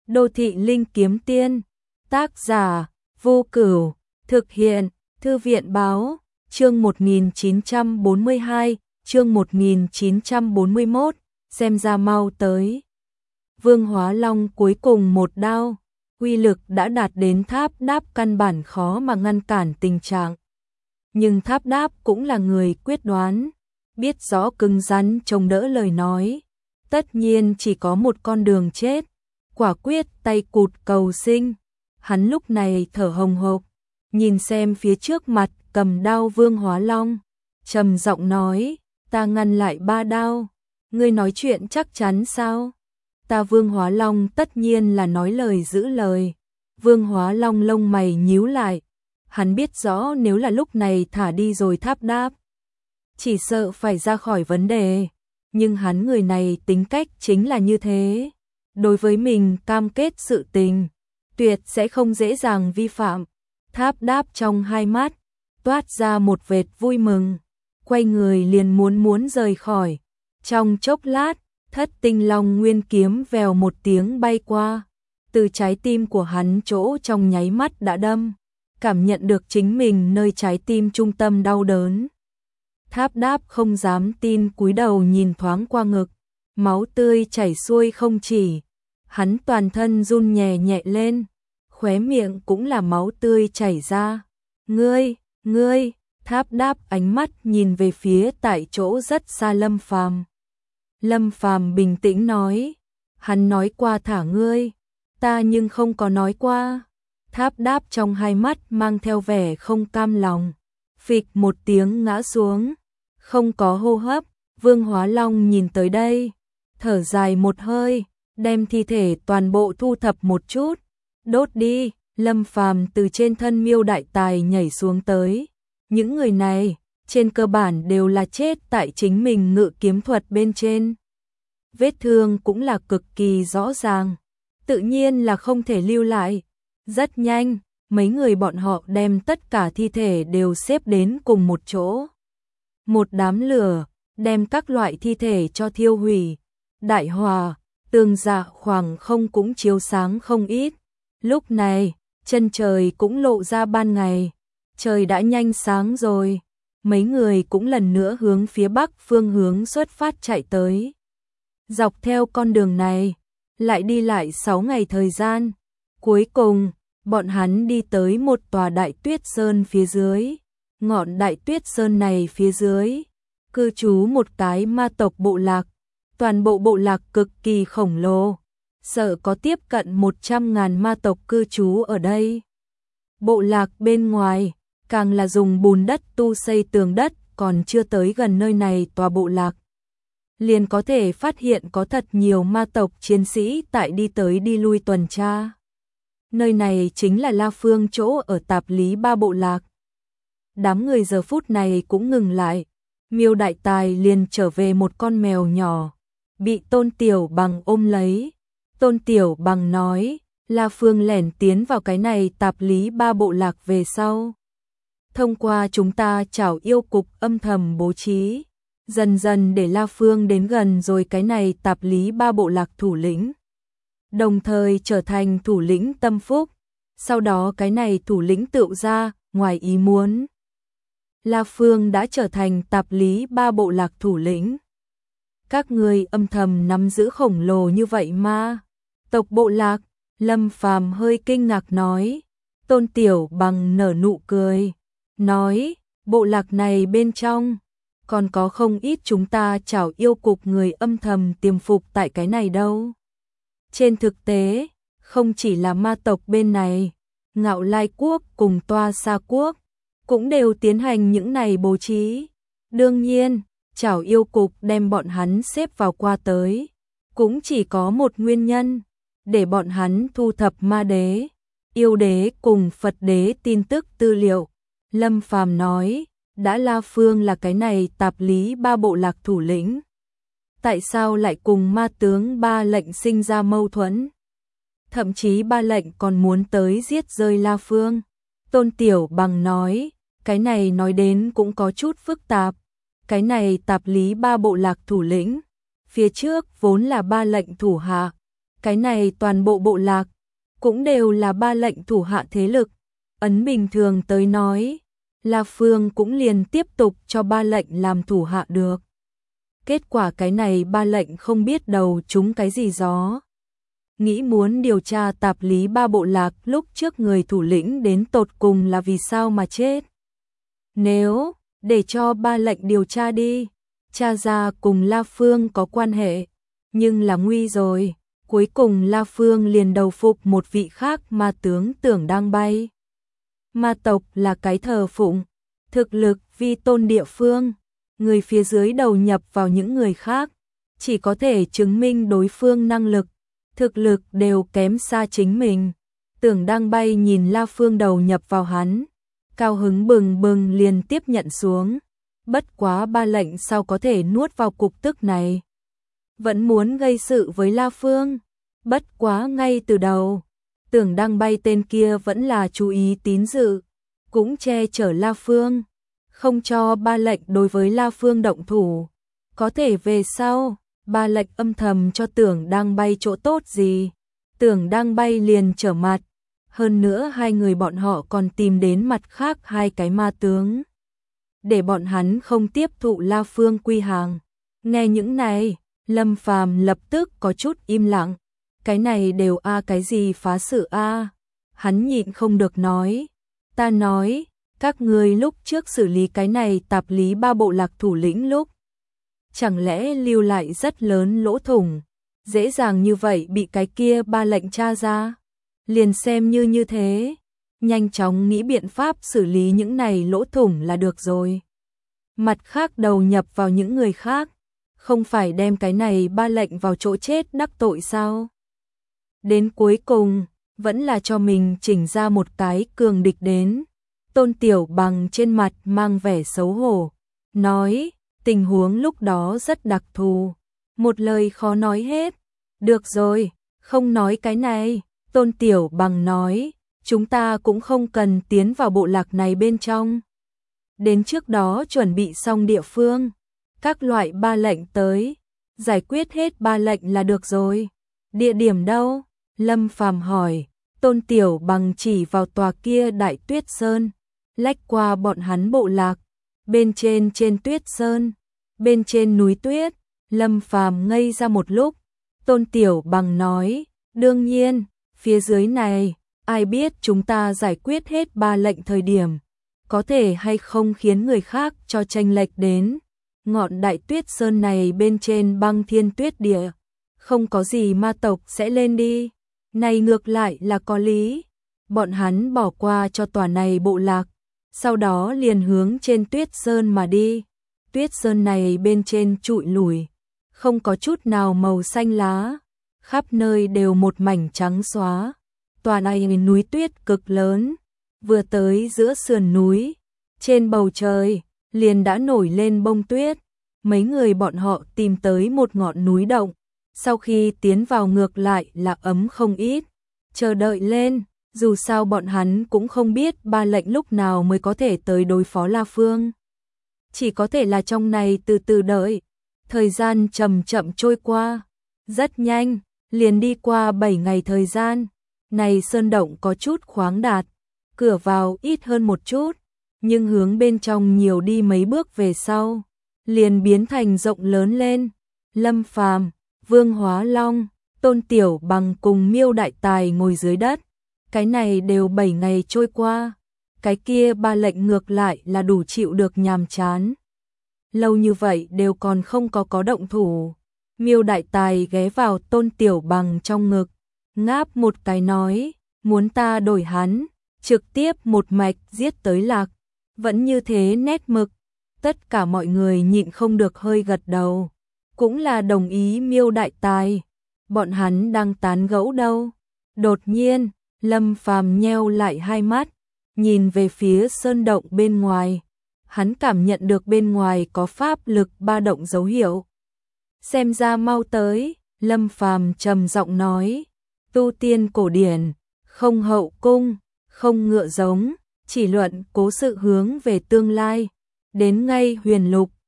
Đô thị linh kiếm tiên, tác giả, Vô Cửu, thực hiện, Thư viện báo, chương 1942, chương 1941, xem ra mau tới. Vương Hóa Long cuối cùng một đao, uy lực đã đạt đến Tháp Đáp căn bản khó mà ngăn cản tình trạng. Nhưng Tháp Đáp cũng là người quyết đoán, biết rõ cứng rắn chống đỡ lời nói, tất nhiên chỉ có một con đường chết, quả quyết tay cụt cầu sinh. Hắn lúc này thở hồng hộc, nhìn xem phía trước mặt cầm đao Vương Hóa Long, trầm giọng nói, ta ngăn lại 3 đao, ngươi nói chuyện chắc chắn sao? Ta Vương Hóa Long tất nhiên là nói lời giữ lời. Vương Hóa Long lông mày nhíu lại, hắn biết rõ nếu là lúc này thả đi rồi Tháp Đáp, chỉ sợ phải ra khỏi vấn đề, nhưng hắn người này tính cách chính là như thế, đối với mình cam kết sự tình, tuyệt sẽ không dễ dàng vi phạm. Tháp Đáp trong hai mắt toát ra một vệt vui mừng, quay người liền muốn rời khỏi. Trong chốc lát, Thất Tinh Long Nguyên kiếm vèo một tiếng bay qua, từ trái tim của hắn chỗ trong nháy mắt đã đâm, cảm nhận được chính mình nơi trái tim trung tâm đau đớn. Tháp Đáp không dám tin cúi đầu nhìn thoáng qua ngực, máu tươi chảy xuôi không chỉ, hắn toàn thân run nhẹ nhẹ lên, khóe miệng cũng là máu tươi chảy ra. Ngươi, Tháp Đáp ánh mắt nhìn về phía tại chỗ rất xa Lâm Phàm. Lâm Phàm bình tĩnh nói, hắn nói qua thả ngươi, ta nhưng không có nói qua. Tháp Đáp trong hai mắt mang theo vẻ không cam lòng, phịch một tiếng ngã xuống, không có hô hấp. Vương Hóa Long nhìn tới đây, thở dài một hơi, đem thi thể toàn bộ thu thập một chút, đốt đi. Lâm Phàm từ trên thân Miêu Đại Tài nhảy xuống tới. Những người này, trên cơ bản đều là chết tại chính mình ngự kiếm thuật bên trên. Vết thương cũng là cực kỳ rõ ràng, tự nhiên là không thể lưu lại. Rất nhanh, mấy người bọn họ đem tất cả thi thể đều xếp đến cùng một chỗ. Một đám lửa, đem các loại thi thể cho thiêu hủy. Đại hòa, tường dạ khoảng không cũng chiếu sáng không ít. Lúc này, chân trời cũng lộ ra ban ngày, trời đã nhanh sáng rồi, mấy người cũng lần nữa hướng phía bắc phương hướng xuất phát chạy tới. Dọc theo con đường này, lại đi lại 6 ngày thời gian, cuối cùng, bọn hắn đi tới một tòa Đại Tuyết Sơn phía dưới. Ngọn Đại Tuyết Sơn này phía dưới, cư trú một cái ma tộc bộ lạc, toàn bộ bộ lạc cực kỳ khổng lồ, sợ có tiếp cận 100.000 ma tộc cư trú ở đây. Bộ lạc bên ngoài, càng là dùng bùn đất tu xây tường đất, còn chưa tới gần nơi này tòa bộ lạc, liền có thể phát hiện có thật nhiều ma tộc chiến sĩ tại đi tới đi lui tuần tra. Nơi này chính là La Phương chỗ ở Tạp Lý Ba bộ lạc. Đám người giờ phút này cũng ngừng lại, Miêu Đại Tài liền trở về một con mèo nhỏ, bị Tôn Tiểu Bằng ôm lấy. Tôn Tiểu Bằng nói, La Phương lẻn tiến vào cái này Tạp Lý Ba bộ lạc về sau. Thông qua chúng ta chảo yêu cục âm thầm bố trí, dần dần để La Phương đến gần rồi cái này Tạp Lý Ba bộ lạc thủ lĩnh, đồng thời trở thành thủ lĩnh tâm phúc. Sau đó cái này thủ lĩnh tựu ra, ngoài ý muốn, La Phương đã trở thành Tạp Lý Ba bộ lạc thủ lĩnh. Các người âm thầm nắm giữ khổng lồ như vậy mà. Tộc bộ lạc, Lâm Phàm hơi kinh ngạc nói. Tôn Tiểu Bằng nở nụ cười, nói, bộ lạc này bên trong, còn có không ít chúng ta chảo yêu cục người âm thầm tiềm phục tại cái này đâu. Trên thực tế, không chỉ là ma tộc bên này, Ngạo Lai Quốc cùng Toa Sa Quốc, cũng đều tiến hành những này bố trí. Đương nhiên, chảo yêu cục đem bọn hắn xếp vào qua tới, cũng chỉ có một nguyên nhân, để bọn hắn thu thập ma đế, yêu đế cùng Phật đế tin tức tư liệu. Lâm Phàm nói, đã La Phương là cái này Tạp Lý Ba bộ lạc thủ lĩnh, tại sao lại cùng ma tướng Ba lệnh sinh ra mâu thuẫn? Thậm chí Ba lệnh còn muốn tới giết rơi La Phương. Tôn Tiểu Bằng nói, cái này nói đến cũng có chút phức tạp. Cái này Tạp Lý Ba bộ lạc thủ lĩnh, phía trước vốn là Ba lệnh thủ hạ, Cái này toàn bộ bộ lạc cũng đều là ba lệnh thủ hạ thế lực. Ấn bình thường tới nói, La Phương cũng liền tiếp tục cho ba lệnh làm thủ hạ được. Kết quả cái này ba lệnh không biết đầu trúng cái gì gió. Nghĩ muốn điều tra tạp lý ba bộ lạc lúc trước người thủ lĩnh đến tột cùng là vì sao mà chết. Nếu để cho ba lệnh điều tra đi, tra ra cùng La Phương có quan hệ, nhưng là nguy rồi. Cuối cùng La Phương liền đầu phục một vị khác ma tướng Tưởng Đang Bay. Ma tộc là cái thờ phụng thực lực vi tôn địa phương, người phía dưới đầu nhập vào những người khác, chỉ có thể chứng minh đối phương năng lực, thực lực đều kém xa chính mình. Tưởng Đang Bay nhìn La Phương đầu nhập vào hắn, cao hứng bừng bừng liền tiếp nhận xuống. Bất quá ba lệnh sao có thể nuốt vào cục tức này. Vẫn muốn gây sự với La Phương. Bất quá ngay từ đầu, Tưởng Đang Bay tên kia vẫn là chú ý tín dự, cũng che chở La Phương, không cho ba lệnh đối với La Phương động thủ. Có thể về sau, ba lệnh âm thầm cho Tưởng Đang Bay chỗ tốt gì, Tưởng Đang Bay liền trở mặt. Hơn nữa hai người bọn họ còn tìm đến mặt khác hai cái ma tướng, để bọn hắn không tiếp thụ La Phương quy hàng. Nghe những này, Lâm Phàm lập tức có chút im lặng. Cái này đều cái gì phá sự Hắn nhịn không được nói. Ta nói, các ngươi lúc trước xử lý cái này tạp lý ba bộ lạc thủ lĩnh lúc, chẳng lẽ lưu lại rất lớn lỗ thủng, dễ dàng như vậy bị cái kia ba lệnh tra ra. Liền xem như thế, nhanh chóng nghĩ biện pháp xử lý những này lỗ thủng là được rồi. Mặt khác đầu nhập vào những người khác, không phải đem cái này ba lệnh vào chỗ chết đắc tội sao? Đến cuối cùng, vẫn là cho mình chỉnh ra một cái cường địch đến. Tôn Tiểu Bằng trên mặt mang vẻ xấu hổ, nói, tình huống lúc đó rất đặc thù, một lời khó nói hết. Được rồi, không nói cái này. Tôn Tiểu Bằng nói, chúng ta cũng không cần tiến vào bộ lạc này bên trong. Đến trước đó chuẩn bị xong địa phương, các loại ba lệnh tới, giải quyết hết ba lệnh là được rồi. Địa điểm đâu? Lâm Phàm hỏi. Tôn Tiểu Bằng chỉ vào tòa kia Đại Tuyết Sơn, lách qua bọn hắn bộ lạc, bên trên Tuyết Sơn, bên trên núi tuyết. Lâm Phàm ngây ra một lúc. Tôn Tiểu Bằng nói, đương nhiên, phía dưới này, ai biết chúng ta giải quyết hết ba lệnh thời điểm, có thể hay không khiến người khác cho chênh lệch đến. Ngọn Đại Tuyết Sơn này bên trên băng thiên tuyết địa, không có gì ma tộc sẽ lên đi. Này ngược lại là có lý. Bọn hắn bỏ qua cho tòa này bộ lạc, sau đó liền hướng trên Tuyết Sơn mà đi. Tuyết Sơn này bên trên trụi lủi, không có chút nào màu xanh lá, khắp nơi đều một mảnh trắng xóa. Tòa này núi tuyết cực lớn, vừa tới giữa sườn núi, trên bầu trời liền đã nổi lên bông tuyết. Mấy người bọn họ tìm tới một ngọn núi động, sau khi tiến vào ngược lại là ấm không ít. Chờ đợi lên, dù sao bọn hắn cũng không biết ba lệnh lúc nào mới có thể tới đối phó La Phương. Chỉ có thể là trong này từ từ đợi. Thời gian chậm chậm trôi qua, rất nhanh, liền đi qua 7 ngày thời gian. Này sơn động có chút khoáng đạt, cửa vào ít hơn một chút, nhưng hướng bên trong nhiều đi mấy bước về sau, liền biến thành rộng lớn lên. Lâm Phàm, Vương Hóa Long, Tôn Tiểu Bằng cùng Miêu Đại Tài ngồi dưới đất. Cái này đều 7 ngày trôi qua, cái kia ba lệnh ngược lại là đủ chịu được nhàm chán. Lâu như vậy đều còn không có động thủ. Miêu Đại Tài ghé vào Tôn Tiểu Bằng trong ngực, ngáp một cái nói, muốn ta đổi hắn, trực tiếp một mạch giết tới lạc. Vẫn như thế nét mực. Tất cả mọi người nhịn không được hơi gật đầu, cũng là đồng ý Miêu Đại Tài. Bọn hắn đang tán gẫu đâu. Đột nhiên, Lâm Phàm nheo lại hai mắt, nhìn về phía sơn động bên ngoài. Hắn cảm nhận được bên ngoài có pháp lực ba động dấu hiệu. Xem ra mau tới, Lâm Phàm trầm giọng nói, tu tiên cổ điển, không hậu cung, không ngựa giống, chỉ luận cố sự hướng về tương lai. Đến ngay huyền lục,